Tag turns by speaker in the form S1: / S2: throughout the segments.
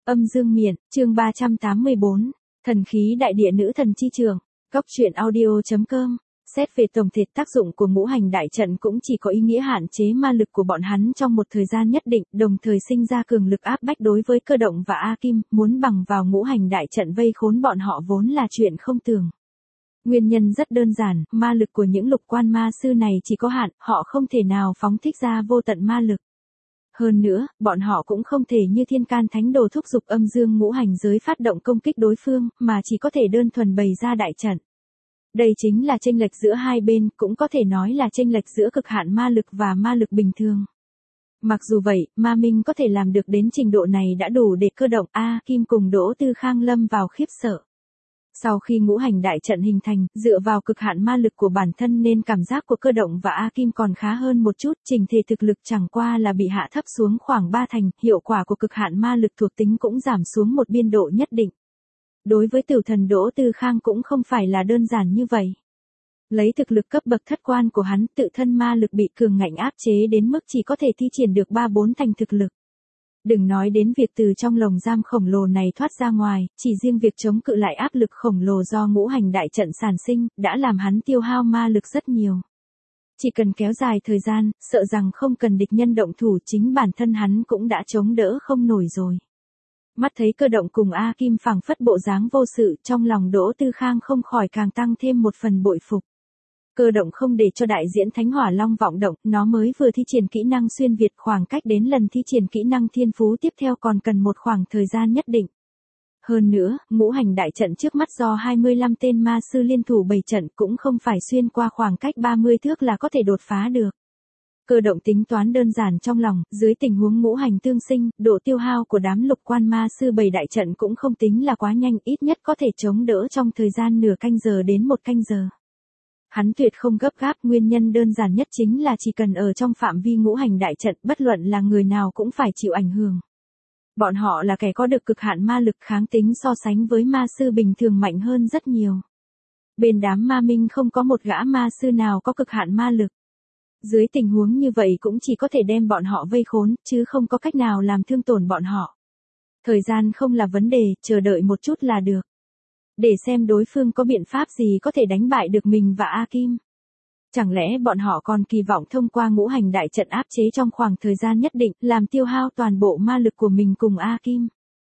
S1: Âm dương miện, chương 384, thần khí đại địa nữ thần chi trường, góc truyện audio.com. Xét về tổng thể tác dụng của ngũ hành đại trận cũng chỉ có ý nghĩa hạn chế ma lực của bọn hắn trong một thời gian nhất định, đồng thời sinh ra cường lực áp bách đối với Cơ Động và A Kim, muốn bằng vào ngũ hành đại trận vây khốn bọn họ vốn là chuyện không tưởng. Nguyên nhân rất đơn giản, ma lực của những lục quan ma sư này chỉ có hạn, họ không thể nào phóng thích ra vô tận ma lực. Hơn nữa, bọn họ cũng không thể như thiên can thánh đồ thúc giục âm dương ngũ hành giới phát động công kích đối phương, mà chỉ có thể đơn thuần bày ra đại trận. Đây chính là chênh lệch giữa hai bên, cũng có thể nói là chênh lệch giữa cực hạn ma lực và ma lực bình thường. Mặc dù vậy, Ma Minh có thể làm được đến trình độ này đã đủ để Cơ Động, A Kim cùng Đỗ Tư Khang lâm vào khiếp sợ. Sau khi ngũ hành đại trận hình thành, dựa vào cực hạn ma lực của bản thân nên cảm giác của Cơ Động và A Kim còn khá hơn một chút, trình thể thực lực chẳng qua là bị hạ thấp xuống khoảng 3 thành, hiệu quả của cực hạn ma lực thuộc tính cũng giảm xuống một biên độ nhất định. Đối với tử thần Đỗ Tư Khang cũng không phải là đơn giản như vậy. Lấy thực lực cấp bậc thất quan của hắn, tự thân ma lực bị cường ngạnh áp chế đến mức chỉ có thể thi triển được 3-4 thành thực lực. Đừng nói đến việc từ trong lồng giam khổng lồ này thoát ra ngoài, chỉ riêng việc chống cự lại áp lực khổng lồ do ngũ hành đại trận sản sinh, đã làm hắn tiêu hao ma lực rất nhiều. Chỉ cần kéo dài thời gian, sợ rằng không cần địch nhân động thủ chính bản thân hắn cũng đã chống đỡ không nổi rồi. Mắt thấy Cơ Động cùng A Kim phảng phất bộ dáng vô sự, trong lòng Đỗ Tư Khang không khỏi càng tăng thêm một phần bội phục. Cơ Động không để cho đại diễn Thánh Hỏa Long vọng động, nó mới vừa thi triển kỹ năng xuyên việt, khoảng cách đến lần thi triển kỹ năng thiên phú tiếp theo còn cần một khoảng thời gian nhất định. Hơn nữa, ngũ hành đại trận trước mắt do 25 tên ma sư liên thủ bày trận cũng không phải xuyên qua khoảng cách 30 thước là có thể đột phá được. Cơ Động tính toán đơn giản trong lòng, dưới tình huống ngũ hành tương sinh, độ tiêu hao của đám lục quan ma sư bày đại trận cũng không tính là quá nhanh, ít nhất có thể chống đỡ trong thời gian nửa canh giờ đến 1 canh giờ. Hắn tuyệt không gấp gáp, nguyên nhân đơn giản nhất chính là chỉ cần ở trong phạm vi ngũ hành đại trận, bất luận là người nào cũng phải chịu ảnh hưởng. Bọn họ là kẻ có được cực hạn ma lực, kháng tính so sánh với ma sư bình thường mạnh hơn rất nhiều. Bên đám Ma Minh không có một gã ma sư nào có cực hạn ma lực. Dưới tình huống như vậy cũng chỉ có thể đem bọn họ vây khốn, chứ không có cách nào làm thương tổn bọn họ. Thời gian không là vấn đề, chờ đợi một chút là được. Để xem đối phương có biện pháp gì có thể đánh bại được mình và A Kim. Chẳng lẽ bọn họ còn kỳ vọng thông qua ngũ hành đại trận áp chế trong khoảng thời gian nhất định, làm tiêu hao toàn bộ ma lực của mình cùng A Kim.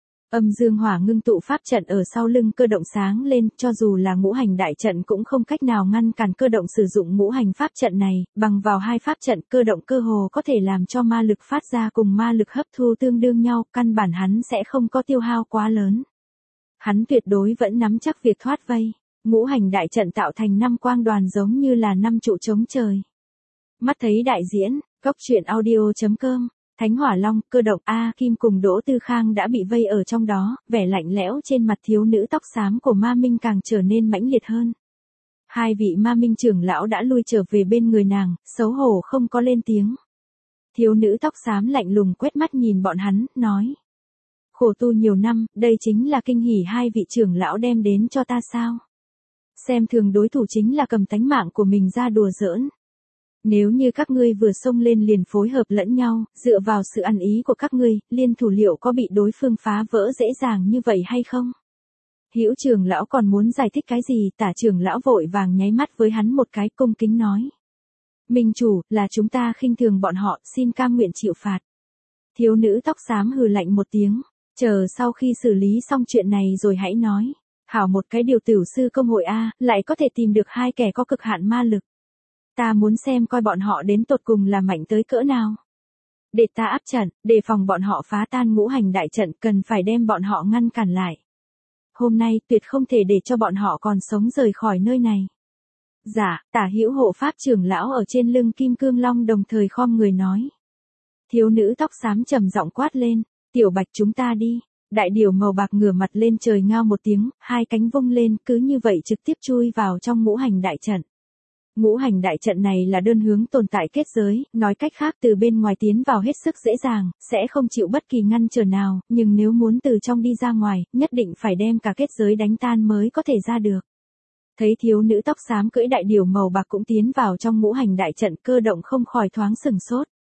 S1: Âm dương hỏa ngưng tụ pháp trận ở sau lưng Cơ Động sáng lên, cho dù là ngũ hành đại trận cũng không cách nào ngăn cản Cơ Động sử dụng ngũ hành pháp trận này, bằng vào hai pháp trận Cơ Động cơ hồ có thể làm cho ma lực phát ra cùng ma lực hấp thu tương đương nhau, căn bản hắn sẽ không có tiêu hao quá lớn. Hắn tuyệt đối vẫn nắm chắc việc thoát vây. Ngũ hành đại trận tạo thành 5 quang đoàn giống như là 5 trụ chống trời. Mắt thấy đại diễn, góc truyện audio.com, Thánh Hỏa Long, Cơ Động, A Kim cùng Đỗ Tư Khang đã bị vây ở trong đó, vẻ lạnh lẽo trên mặt thiếu nữ tóc xám của Ma Minh càng trở nên mãnh liệt hơn. Hai vị Ma Minh trưởng lão đã lui trở về bên người nàng, xấu hổ không có lên tiếng. Thiếu nữ tóc xám lạnh lùng quét mắt nhìn bọn hắn, nói. Khổ tu nhiều năm, đây chính là kinh hỉ hai vị trưởng lão đem đến cho ta sao? Xem thường đối thủ chính là cầm tánh mạng của mình ra đùa giỡn. Nếu như các ngươi vừa xông lên liền phối hợp lẫn nhau, dựa vào sự ăn ý của các ngươi, liên thủ liệu có bị đối phương phá vỡ dễ dàng như vậy hay không? Hữu trưởng lão còn muốn giải thích cái gì, Tả trưởng lão vội vàng nháy mắt với hắn một cái, cung kính nói. Minh chủ, là chúng ta khinh thường bọn họ, xin cam nguyện chịu phạt. Thiếu nữ tóc xám hừ lạnh một tiếng, chờ sau khi xử lý xong chuyện này rồi hãy nói. Hảo một cái điều tiểu sư công hội A, lại có thể tìm được hai kẻ có cực hạn ma lực. Ta muốn xem coi bọn họ đến tột cùng là mạnh tới cỡ nào. Để ta áp trận, đề phòng bọn họ phá tan ngũ hành đại trận, cần phải đem bọn họ ngăn cản lại. Hôm nay tuyệt không thể để cho bọn họ còn sống rời khỏi nơi này. Dạ, Tả Hữu hộ pháp trưởng lão ở trên lưng Kim Cương Long đồng thời khom người nói. Thiếu nữ tóc xám trầm giọng quát lên, Tiểu Bạch chúng ta đi. Đại điểu màu bạc ngửa mặt lên trời ngao một tiếng, hai cánh vung lên, cứ như vậy trực tiếp chui vào trong ngũ hành đại trận. Ngũ hành đại trận này là đơn hướng tồn tại kết giới, nói cách khác từ bên ngoài tiến vào hết sức dễ dàng, sẽ không chịu bất kỳ ngăn trở nào, nhưng nếu muốn từ trong đi ra ngoài, nhất định phải đem cả kết giới đánh tan mới có thể ra được. Thấy thiếu nữ tóc xám cưỡi đại điểu màu bạc cũng tiến vào trong ngũ hành đại trận, Cơ Động không khỏi thoáng sừng sốt.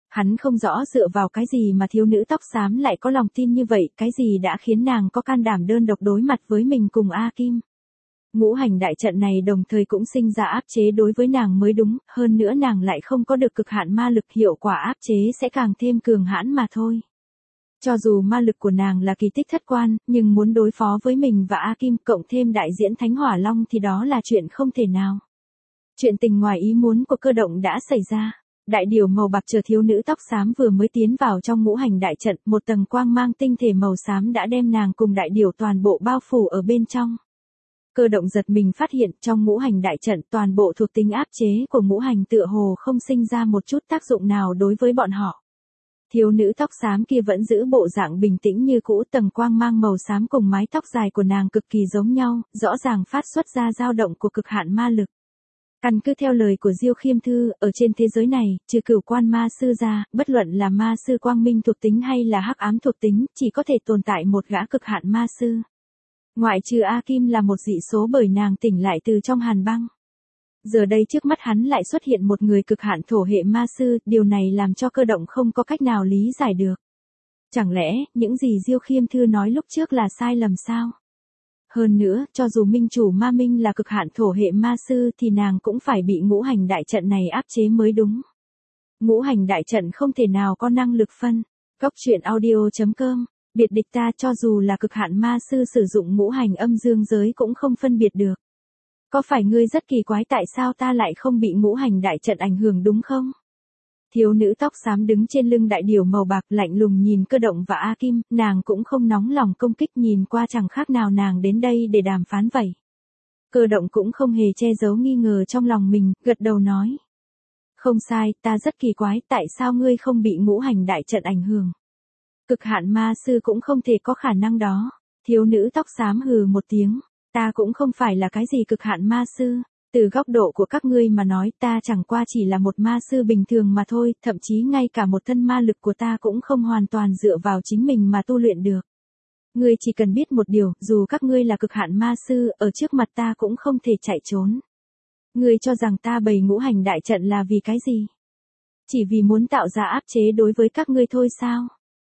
S1: Hắn không rõ dựa vào cái gì mà thiếu nữ tóc xám lại có lòng tin như vậy, cái gì đã khiến nàng có can đảm đơn độc đối mặt với mình cùng A Kim. Ngũ hành đại trận này đồng thời cũng sinh ra áp chế đối với nàng mới đúng, hơn nữa nàng lại không có được cực hạn ma lực, hiệu quả áp chế sẽ càng thêm cường hãn mà thôi. Cho dù ma lực của nàng là kỳ tích thất quan, nhưng muốn đối phó với mình và A Kim cộng thêm đại diễn Thánh Hỏa Long thì đó là chuyện không thể nào. Chuyện tình ngoài ý muốn của Cơ Động đã xảy ra. Đại điểu màu bạc chờ thiếu nữ tóc xám vừa mới tiến vào trong ngũ hành đại trận, một tầng quang mang tinh thể màu xám đã đem nàng cùng đại điểu toàn bộ bao phủ ở bên trong. Cơ Động giật mình phát hiện trong ngũ hành đại trận toàn bộ thuộc tính áp chế của ngũ hành tựa hồ không sinh ra một chút tác dụng nào đối với bọn họ. Thiếu nữ tóc xám kia vẫn giữ bộ dạng bình tĩnh như cũ, tầng quang mang màu xám cùng mái tóc dài của nàng cực kỳ giống nhau, rõ ràng phát xuất ra dao động của cực hạn ma lực. Căn cứ theo lời của Diêu Khiêm Thư, ở trên thế giới này, trừ Cửu Quan ma sư ra, bất luận là ma sư quang minh thuộc tính hay là hắc ám thuộc tính, chỉ có thể tồn tại một gã cực hạn ma sư. Ngoại trừ A Kim là một dị số bởi nàng tỉnh lại từ trong hàn băng. Giờ đây trước mắt hắn lại xuất hiện một người cực hạn thổ hệ ma sư, điều này làm cho Cơ Động không có cách nào lý giải được. Chẳng lẽ, những gì Diêu Khiêm Thư nói lúc trước là sai lầm sao? Hơn nữa, cho dù minh chủ Ma Minh là cực hạn thổ hệ ma sư thì nàng cũng phải bị ngũ hành đại trận này áp chế mới đúng. Ngũ hành đại trận không thể nào có năng lực phân. Góc truyện audio.com, biệt địch ta cho dù là cực hạn ma sư sử dụng ngũ hành âm dương giới cũng không phân biệt được. Có phải ngươi rất kỳ quái tại sao ta lại không bị ngũ hành đại trận ảnh hưởng đúng không? Thiếu nữ tóc xám đứng trên lưng đại điểu màu bạc lạnh lùng nhìn Cơ Động và A Kim, nàng cũng không nóng lòng công kích, nhìn qua chẳng khác nào nàng đến đây để đàm phán vậy. Cơ Động cũng không hề che giấu nghi ngờ trong lòng mình, gật đầu nói. Không sai, ta rất kỳ quái, tại sao ngươi không bị ngũ hành đại trận ảnh hưởng? Cực hạn ma sư cũng không thể có khả năng đó. Thiếu nữ tóc xám hừ một tiếng, ta cũng không phải là cái gì cực hạn ma sư. Từ góc độ của các ngươi mà nói, ta chẳng qua chỉ là một ma sư bình thường mà thôi, thậm chí ngay cả một thân ma lực của ta cũng không hoàn toàn dựa vào chính mình mà tu luyện được. Ngươi chỉ cần biết một điều, dù các ngươi là cực hạn ma sư, ở trước mặt ta cũng không thể chạy trốn. Ngươi cho rằng ta bày ngũ hành đại trận là vì cái gì? Chỉ vì muốn tạo ra áp chế đối với các ngươi thôi sao?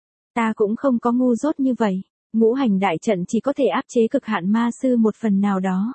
S1: Ta cũng không có ngu dốt như vậy, ngũ hành đại trận chỉ có thể áp chế cực hạn ma sư một phần nào đó.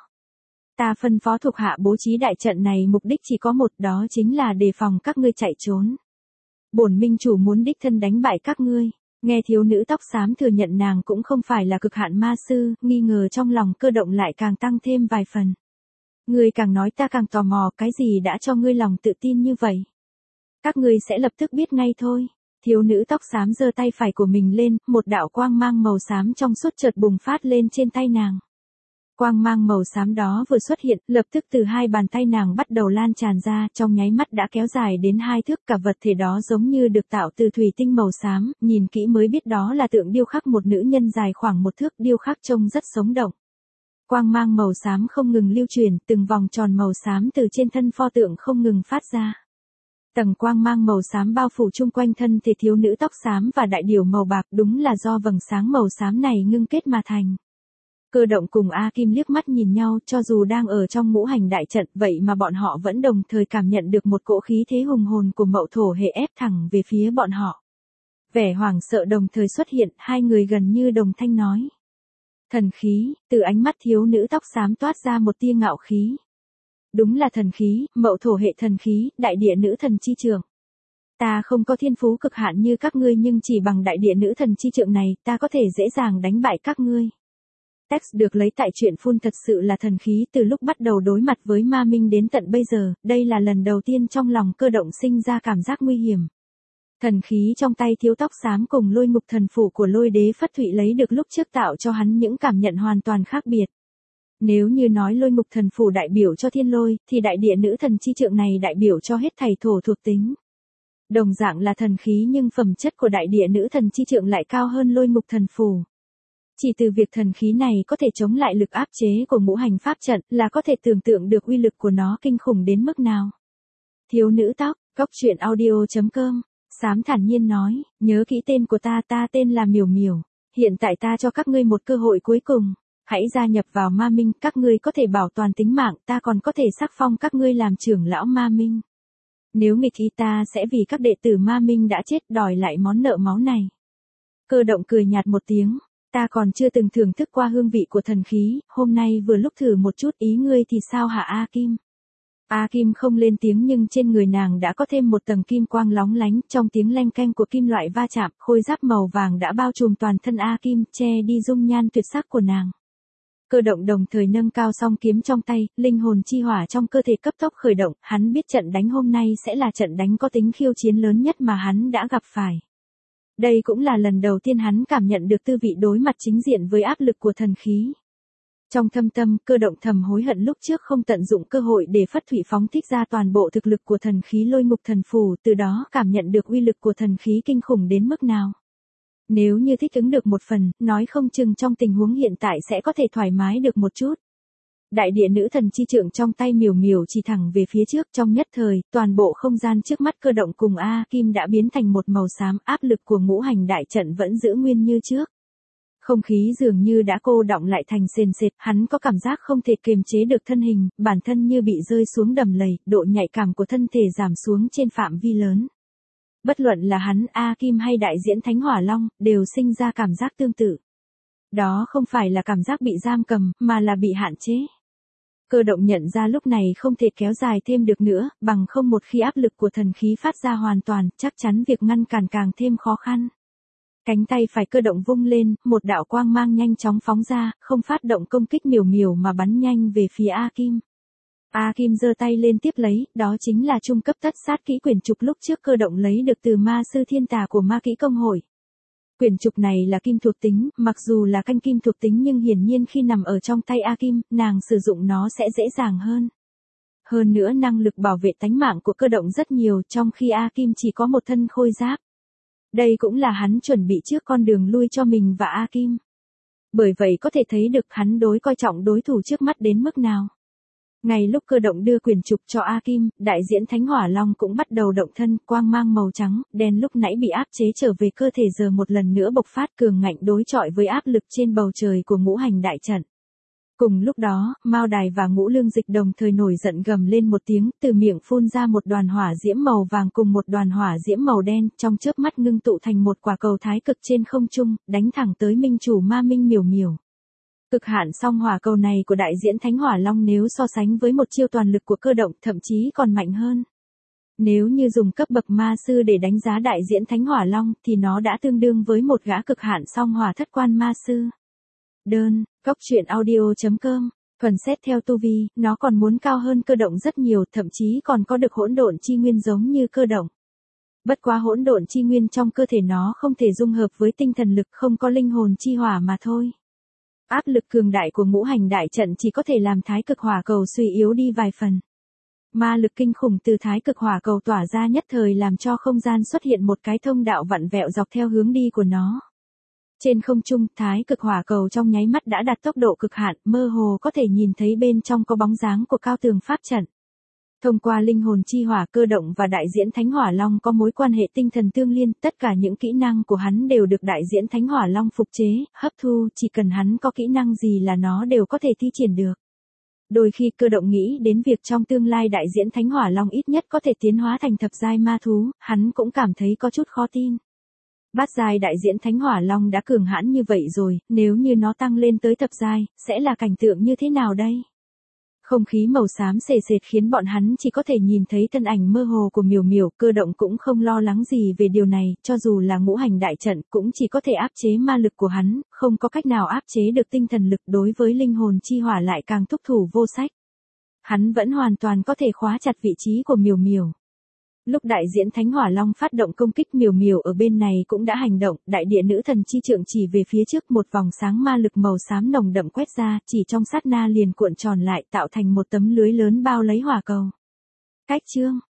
S1: Ta phân phó thuộc hạ bố trí đại trận này mục đích chỉ có một, đó chính là đề phòng các ngươi chạy trốn. Bổn minh chủ muốn đích thân đánh bại các ngươi. Nghe thiếu nữ tóc xám thừa nhận nàng cũng không phải là cực hạn ma sư, nghi ngờ trong lòng Cơ Động lại càng tăng thêm vài phần. Ngươi càng nói ta càng tò mò, cái gì đã cho ngươi lòng tự tin như vậy? Các ngươi sẽ lập tức biết ngay thôi. Thiếu nữ tóc xám giơ tay phải của mình lên, một đạo quang mang màu xám trong suốt chợt bùng phát lên trên tay nàng. Quang mang màu xám đó vừa xuất hiện, lập tức từ hai bàn tay nàng bắt đầu lan tràn ra, trong nháy mắt đã kéo dài đến 2 thước, cả vật thể đó giống như được tạo từ thủy tinh màu xám, nhìn kỹ mới biết đó là tượng điêu khắc một nữ nhân dài khoảng 1 thước, điêu khắc trông rất sống động. Quang mang màu xám không ngừng lưu truyền, từng vòng tròn màu xám từ trên thân pho tượng không ngừng phát ra. Tầng quang mang màu xám bao phủ chung quanh thân thể thiếu nữ tóc xám và đại điểu màu bạc, đúng là do vầng sáng màu xám này ngưng kết mà thành. Cơ Động cùng A Kim liếc mắt nhìn nhau, cho dù đang ở trong ngũ hành đại trận, vậy mà bọn họ vẫn đồng thời cảm nhận được một cỗ khí thế hùng hồn của Mậu Thổ hệ ép thẳng về phía bọn họ. Vẻ hoảng sợ đồng thời xuất hiện, hai người gần như đồng thanh nói. Thần khí, từ ánh mắt thiếu nữ tóc xám toát ra một tia ngạo khí. Đúng là thần khí, Mậu Thổ hệ thần khí, đại địa nữ thần chi trượng. Ta không có thiên phú cực hạn như các ngươi, nhưng chỉ bằng đại địa nữ thần chi trượng này, ta có thể dễ dàng đánh bại các ngươi. Text được lấy tại truyện Phun thật sự là thần khí, từ lúc bắt đầu đối mặt với Ma Minh đến tận bây giờ, đây là lần đầu tiên trong lòng Cơ Động sinh ra cảm giác nguy hiểm. Thần khí trong tay thiếu tóc xám cùng Lôi Ngục thần phủ của Lôi Đế Phất Thụy lấy được lúc trước tạo cho hắn những cảm nhận hoàn toàn khác biệt. Nếu như nói Lôi Ngục thần phủ đại biểu cho thiên lôi, thì đại địa nữ thần chi trượng này đại biểu cho hết thảy thổ thuộc tính. Đồng dạng là thần khí nhưng phẩm chất của đại địa nữ thần chi trượng lại cao hơn Lôi Ngục thần phủ. Chỉ từ việc thần khí này có thể chống lại lực áp chế của ngũ hành pháp trận là có thể tưởng tượng được uy lực của nó kinh khủng đến mức nào. Thiếu nữ tóc, góc truyện audio.com, xám thản nhiên nói, nhớ kỹ tên của ta tên là Miểu Miểu. Hiện tại ta cho các ngươi một cơ hội cuối cùng. Hãy gia nhập vào Ma Minh, các ngươi có thể bảo toàn tính mạng, ta còn có thể sắc phong các ngươi làm trưởng lão Ma Minh. Nếu nghịch ý ta sẽ vì các đệ tử ma minh đã chết đòi lại món nợ máu này. Cơ động cười nhạt một tiếng, ta còn chưa từng thưởng thức qua hương vị của thần khí, hôm nay vừa lúc thử một chút, ý ngươi thì sao hả A Kim? A Kim không lên tiếng nhưng trên người nàng đã có thêm một tầng kim quang lóng lánh, trong tiếng leng keng của kim loại va chạm, khôi giáp màu vàng đã bao trùm toàn thân A Kim, che đi dung nhan tuyệt sắc của nàng. Cơ động đồng thời nâng cao song kiếm trong tay, linh hồn chi hỏa trong cơ thể cấp tốc khởi động, hắn biết trận đánh hôm nay sẽ là trận đánh có tính khiêu chiến lớn nhất mà hắn đã gặp phải. Đây cũng là lần đầu tiên hắn cảm nhận được tư vị đối mặt chính diện với áp lực của thần khí. Trong thâm tâm, cơ động thầm hối hận lúc trước không tận dụng cơ hội để phất thủy phóng thích ra toàn bộ thực lực của thần khí lôi ngục thần phù, từ đó cảm nhận được uy lực của thần khí kinh khủng đến mức nào. Nếu như thích ứng được một phần, nói không chừng trong tình huống hiện tại sẽ có thể thoải mái được một chút. Đại địa nữ thần chi trượng trong tay miểu miểu chỉ thẳng về phía trước, trong nhất thời, toàn bộ không gian trước mắt cơ động cùng A Kim đã biến thành một màu xám, áp lực của ngũ hành đại trận vẫn giữ nguyên như trước. Không khí dường như đã cô đọng lại thành sền sệt, hắn có cảm giác không thể kiềm chế được thân hình, bản thân như bị rơi xuống đầm lầy, độ nhạy cảm của thân thể giảm xuống trên phạm vi lớn. Bất luận là hắn, A Kim hay đại diễn Thánh Hỏa Long, đều sinh ra cảm giác tương tự. Đó không phải là cảm giác bị giam cầm, mà là bị hạn chế. Cơ động nhận ra lúc này không thể kéo dài thêm được nữa, bằng không một khi áp lực của thần khí phát ra hoàn toàn, chắc chắn việc ngăn cản càng thêm khó khăn. Cánh tay phải cơ động vung lên, một đạo quang mang nhanh chóng phóng ra, không phát động công kích miểu miểu mà bắn nhanh về phía A Kim. A Kim giơ tay lên tiếp lấy, đó chính là trung cấp tất sát kỹ quyển trục lúc trước cơ động lấy được từ ma sư thiên tà của ma kỹ công hội. Quyển trục này là kim thuộc tính, mặc dù là canh kim thuộc tính nhưng hiển nhiên khi nằm ở trong tay A Kim, nàng sử dụng nó sẽ dễ dàng hơn. Hơn nữa năng lực bảo vệ tánh mạng của cơ động rất nhiều, trong khi A Kim chỉ có một thân khôi giáp. Đây cũng là hắn chuẩn bị trước con đường lui cho mình và A Kim. Bởi vậy có thể thấy được hắn coi trọng đối thủ trước mắt đến mức nào. Ngay lúc cơ động đưa quyển trục cho A Kim, đại diễn Thánh Hỏa Long cũng bắt đầu động thân, quang mang màu trắng, đen lúc nãy bị áp chế trở về cơ thể giờ một lần nữa bộc phát cường ngạnh đối chọi với áp lực trên bầu trời của ngũ hành đại trận. Cùng lúc đó, Mao Đài và Ngũ Lương Dịch đồng thời nổi giận gầm lên một tiếng, từ miệng phun ra một đoàn hỏa diễm màu vàng cùng một đoàn hỏa diễm màu đen, trong chớp mắt ngưng tụ thành một quả cầu thái cực trên không trung, đánh thẳng tới minh chủ ma minh miểu miểu. Cực hạn song hỏa cầu này của đại diễn Thánh Hỏa Long nếu so sánh với một chiêu toàn lực của cơ động thậm chí còn mạnh hơn. Nếu như dùng cấp bậc ma sư để đánh giá đại diễn Thánh Hỏa Long thì nó đã tương đương với một gã cực hạn song hỏa thất quan ma sư. Đơn, góc truyện audio.com, thuần xét theo tu vi, nó còn muốn cao hơn cơ động rất nhiều, thậm chí còn có được hỗn độn chi nguyên giống như cơ động. Bất quá hỗn độn chi nguyên trong cơ thể nó không thể dung hợp với tinh thần lực, không có linh hồn chi hỏa mà thôi. Áp lực cường đại của ngũ hành đại trận chỉ có thể làm thái cực hỏa cầu suy yếu đi vài phần. Ma lực kinh khủng từ thái cực hỏa cầu tỏa ra nhất thời làm cho không gian xuất hiện một cái thông đạo vặn vẹo dọc theo hướng đi của nó. Trên không trung, thái cực hỏa cầu trong nháy mắt đã đạt tốc độ cực hạn, mơ hồ có thể nhìn thấy bên trong có bóng dáng của cao tường pháp trận. Thông qua linh hồn chi hỏa, cơ động và đại diễn Thánh Hỏa Long có mối quan hệ tinh thần tương liên, tất cả những kỹ năng của hắn đều được đại diễn Thánh Hỏa Long phục chế, hấp thu, chỉ cần hắn có kỹ năng gì là nó đều có thể thi triển được. Đôi khi cơ động nghĩ đến việc trong tương lai đại diễn Thánh Hỏa Long ít nhất có thể tiến hóa thành thập giai ma thú, hắn cũng cảm thấy có chút khó tin. Bát giai đại diễn Thánh Hỏa Long đã cường hãn như vậy rồi, nếu như nó tăng lên tới thập giai, sẽ là cảnh tượng như thế nào đây? Không khí màu xám sền sệt khiến bọn hắn chỉ có thể nhìn thấy thân ảnh mơ hồ của miểu miểu, cơ động cũng không lo lắng gì về điều này, cho dù là ngũ hành đại trận cũng chỉ có thể áp chế ma lực của hắn, không có cách nào áp chế được tinh thần lực, đối với linh hồn chi hỏa lại càng thúc thủ vô sách. Hắn vẫn hoàn toàn có thể khóa chặt vị trí của miểu miểu. Lúc đại diễn Thánh Hỏa Long phát động công kích, miểu miểu ở bên này cũng đã hành động, đại địa nữ thần chi trượng chỉ về phía trước, một vòng sáng ma lực màu xám nồng đậm quét ra, chỉ trong sát na liền cuộn tròn lại tạo thành một tấm lưới lớn bao lấy hỏa cầu. Cách chương